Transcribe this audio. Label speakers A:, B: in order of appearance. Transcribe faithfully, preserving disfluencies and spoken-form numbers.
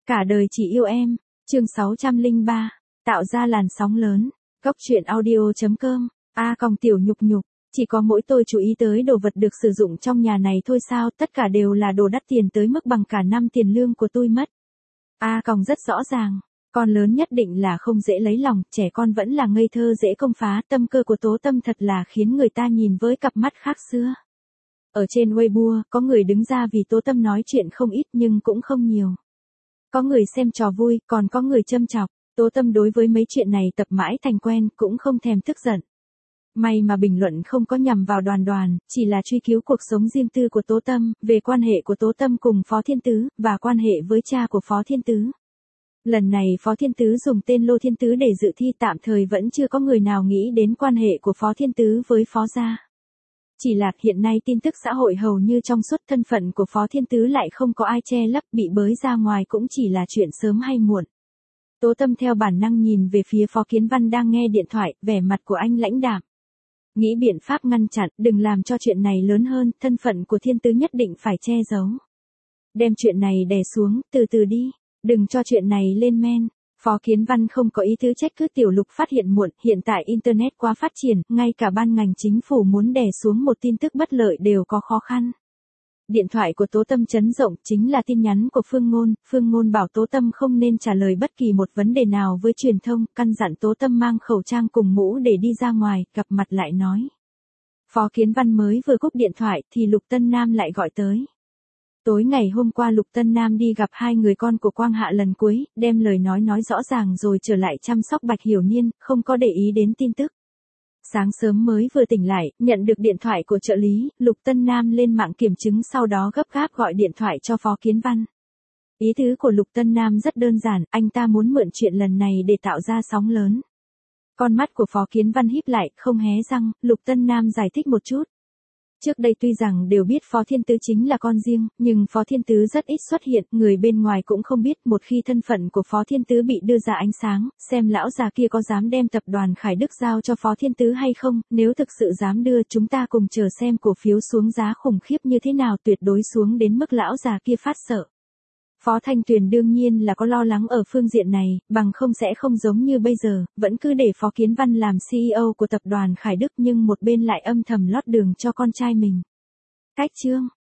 A: Cả đời chỉ yêu em, chương sáu trăm lẻ ba, tạo ra làn sóng lớn, góc truyện audio.com, a còng tiểu nhục nhục, chỉ có mỗi tôi chú ý tới đồ vật được sử dụng trong nhà này thôi sao, tất cả đều là đồ đắt tiền tới mức bằng cả năm tiền lương của tôi mất. A còng rất rõ ràng, con lớn nhất định là không dễ lấy lòng, trẻ con vẫn là ngây thơ dễ công phá, tâm cơ của Tố Tâm thật là khiến người ta nhìn với cặp mắt khác xưa. Ở trên Weibo, có người đứng ra vì Tố Tâm nói chuyện không ít nhưng cũng không nhiều. Có người xem trò vui, còn có người châm chọc. Tố Tâm đối với mấy chuyện này tập mãi thành quen, cũng không thèm tức giận. May mà bình luận không có nhằm vào Đoàn Đoàn, chỉ là truy cứu cuộc sống riêng tư của Tố Tâm, về quan hệ của Tố Tâm cùng Phó Thiên Tứ, và quan hệ với cha của Phó Thiên Tứ. Lần này Phó Thiên Tứ dùng tên Lô Thiên Tứ để dự thi, tạm thời vẫn chưa có người nào nghĩ đến quan hệ của Phó Thiên Tứ với Phó gia. Chỉ là hiện nay tin tức xã hội hầu như trong suốt, thân phận của Phó Thiên Tứ lại không có ai che lấp, bị bới ra ngoài cũng chỉ là chuyện sớm hay muộn. Tố Tâm theo bản năng nhìn về phía Phó Kiến Văn đang nghe điện thoại, vẻ mặt của anh lãnh đạm. Nghĩ biện pháp ngăn chặn, đừng làm cho chuyện này lớn hơn, thân phận của Thiên Tứ nhất định phải che giấu. Đem chuyện này đè xuống, từ từ đi, đừng cho chuyện này lên men. Phó Kiến Văn không có ý tứ trách cứ Tiểu Lục phát hiện muộn, hiện tại Internet quá phát triển, ngay cả ban ngành chính phủ muốn đè xuống một tin tức bất lợi đều có khó khăn. Điện thoại của Tố Tâm chấn rộng, chính là tin nhắn của Phương Ngôn, Phương Ngôn bảo Tố Tâm không nên trả lời bất kỳ một vấn đề nào với truyền thông, căn dặn Tố Tâm mang khẩu trang cùng mũ để đi ra ngoài, gặp mặt lại nói. Phó Kiến Văn mới vừa cúp điện thoại thì Lục Tân Nam lại gọi tới. Tối ngày hôm qua Lục Tân Nam đi gặp hai người con của Quang Hạ lần cuối, đem lời nói nói rõ ràng rồi trở lại chăm sóc Bạch Hiểu Niên, không có để ý đến tin tức. Sáng sớm mới vừa tỉnh lại, nhận được điện thoại của trợ lý, Lục Tân Nam lên mạng kiểm chứng, sau đó gấp gáp gọi điện thoại cho Phó Kiến Văn. Ý tứ của Lục Tân Nam rất đơn giản, anh ta muốn mượn chuyện lần này để tạo ra sóng lớn. Con mắt của Phó Kiến Văn híp lại, không hé răng, Lục Tân Nam giải thích một chút. Trước đây tuy rằng đều biết Phó Thiên Tứ chính là con riêng, nhưng Phó Thiên Tứ rất ít xuất hiện, người bên ngoài cũng không biết, một khi thân phận của Phó Thiên Tứ bị đưa ra ánh sáng, xem lão già kia có dám đem tập đoàn Khải Đức giao cho Phó Thiên Tứ hay không, nếu thực sự dám đưa, chúng ta cùng chờ xem cổ phiếu xuống giá khủng khiếp như thế nào, tuyệt đối xuống đến mức lão già kia phát sợ. Phó Thanh Tuyền đương nhiên là có lo lắng ở phương diện này, bằng không sẽ không giống như bây giờ, vẫn cứ để Phó Kiến Văn làm xê e ô của tập đoàn Khải Đức, nhưng một bên lại âm thầm lót đường cho con trai mình. Cách chương,